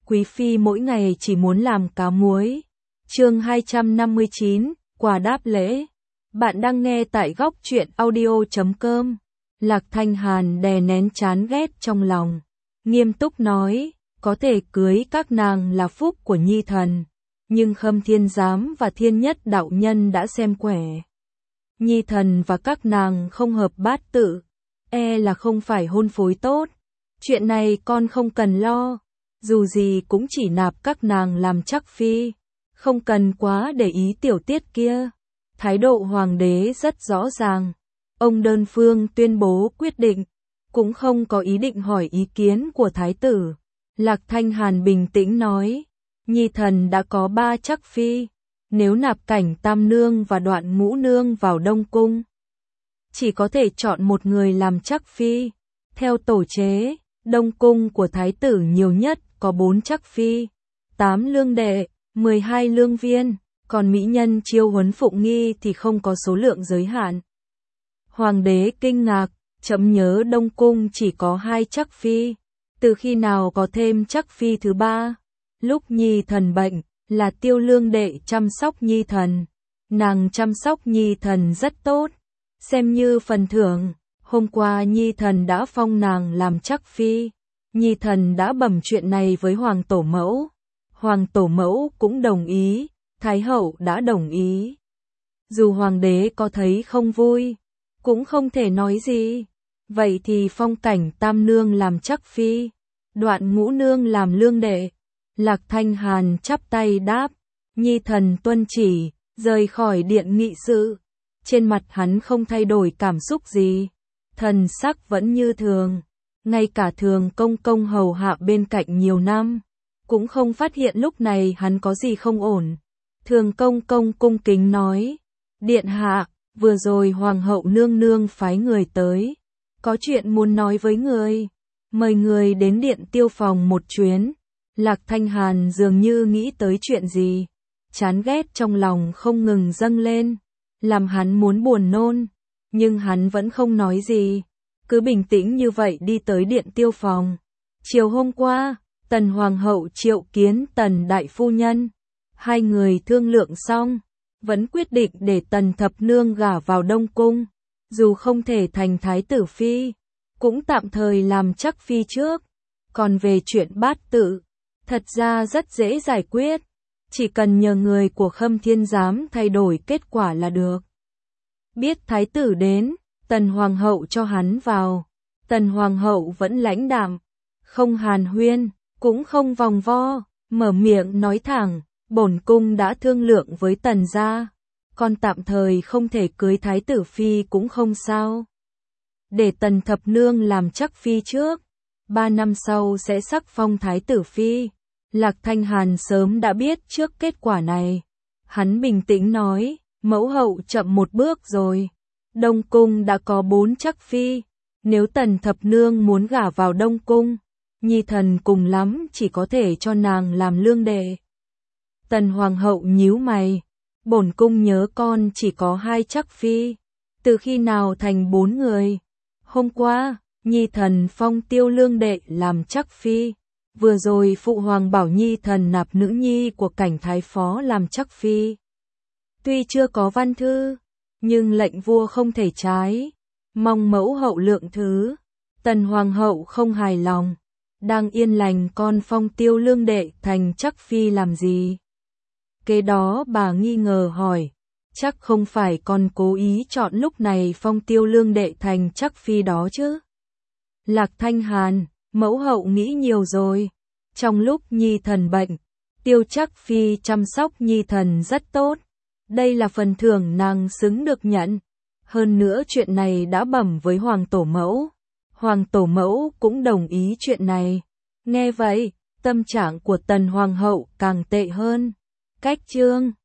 Quý phi mỗi ngày chỉ muốn làm cá muối. Chương 259, quà đáp lễ. Bạn đang nghe tại góc truyện audio.com. Lạc Thanh Hàn đè nén chán ghét trong lòng, nghiêm túc nói, có thể cưới các nàng là phúc của nhi thần, nhưng Khâm Thiên Giám và Thiên Nhất đạo nhân đã xem quẻ. Nhi thần và các nàng không hợp bát tự, là không phải hôn phối tốt. Chuyện này con không cần lo, dù gì cũng chỉ nạp các nàng làm chắc phi, không cần quá để ý tiểu tiết kia. Thái độ hoàng đế rất rõ ràng, ông đơn phương tuyên bố quyết định, cũng không có ý định hỏi ý kiến của thái tử. Lạc Thanh Hàn bình tĩnh nói, nhi thần đã có 3 chắc phi, nếu nạp Cảnh Tam Nương và Đoạn Ngũ Nương vào Đông Cung, chỉ có thể chọn một người làm chắc phi. Theo tổ chế, Đông Cung của thái tử nhiều nhất có 4 chắc phi, 8 lương đệ, 12 lương viên, còn mỹ nhân chiêu huấn phụng nghi thì không có số lượng giới hạn. Hoàng đế kinh ngạc, chậm nhớ Đông Cung chỉ có 2 chắc phi, từ khi nào có thêm chắc phi thứ 3? Lúc nhi thần bệnh, là Tiêu lương đệ chăm sóc nhi thần, nàng chăm sóc nhi thần rất tốt, xem như phần thưởng. Hôm qua nhi thần đã phong nàng làm chắc phi, nhi thần đã bẩm chuyện này với hoàng tổ mẫu, hoàng tổ mẫu cũng đồng ý, thái hậu đã đồng ý. Dù hoàng đế có thấy không vui, cũng không thể nói gì. Vậy thì phong Cảnh Tam Nương làm chắc phi, Đoạn Ngũ Nương làm lương đệ. Lạc Thanh Hàn chắp tay đáp, nhi thần tuân chỉ, rời khỏi điện nghị sự. Trên mặt hắn không thay đổi cảm xúc gì, thần sắc vẫn như thường, ngay cả Thường công công hầu hạ bên cạnh nhiều năm, cũng không phát hiện lúc này hắn có gì không ổn. Thường công công cung kính nói, điện hạ, vừa rồi hoàng hậu nương nương phái người tới, có chuyện muốn nói với người, mời người đến điện Tiêu phòng một chuyến. Lạc Thanh Hàn dường như nghĩ tới chuyện gì, chán ghét trong lòng không ngừng dâng lên, làm hắn muốn buồn nôn, nhưng hắn vẫn không nói gì, cứ bình tĩnh như vậy đi tới điện Tiêu phòng. Chiều hôm qua, Tần Hoàng hậu triệu kiến Tần Đại Phu Nhân, hai người thương lượng xong, vẫn quyết định để Tần Thập Nương gả vào Đông Cung, dù không thể thành thái tử phi, cũng tạm thời làm chắc phi trước. Còn về chuyện bát tự, thật ra rất dễ giải quyết, chỉ cần nhờ người của Khâm Thiên Giám thay đổi kết quả là được. Biết thái tử đến, Tần Hoàng hậu cho hắn vào. Tần Hoàng hậu vẫn lãnh đạm, không hàn huyên, cũng không vòng vo, mở miệng nói thẳng, bổn cung đã thương lượng với Tần gia, con tạm thời không thể cưới thái tử phi cũng không sao. Để Tần Thập Nương làm chắc phi trước, 3 năm sau sẽ sắc phong thái tử phi. Lạc Thanh Hàn sớm đã biết trước kết quả này. Hắn bình tĩnh nói, mẫu hậu chậm một bước rồi. Đông Cung đã có 4 chắc phi, nếu Tần Thập Nương muốn gả vào Đông Cung, nhi thần cùng lắm chỉ có thể cho nàng làm lương đệ. Tần Hoàng hậu nhíu mày, bổn cung nhớ con chỉ có 2 chắc phi, từ khi nào thành 4 người? Hôm qua, nhi thần phong Tiêu lương đệ làm chắc phi, vừa rồi phụ hoàng bảo nhi thần nạp nữ nhi của Cảnh thái phó làm chắc phi. Tuy chưa có văn thư, nhưng lệnh vua không thể trái, mong mẫu hậu lượng thứ. Tần Hoàng hậu không hài lòng, đang yên lành con phong Tiêu lương đệ thành chắc phi làm gì? Kế đó bà nghi ngờ hỏi, chắc không phải con cố ý chọn lúc này phong Tiêu lương đệ thành chắc phi đó chứ? Lạc Thanh Hàn, mẫu hậu nghĩ nhiều rồi. Trong lúc nhi thần bệnh, Tiêu chắc phi chăm sóc nhi thần rất tốt, đây là phần thưởng nàng xứng được nhận. Hơn nữa chuyện này đã bẩm với hoàng tổ mẫu, hoàng tổ mẫu cũng đồng ý chuyện này. Nghe vậy, tâm trạng của Tần Hoàng hậu càng tệ hơn. Cách chương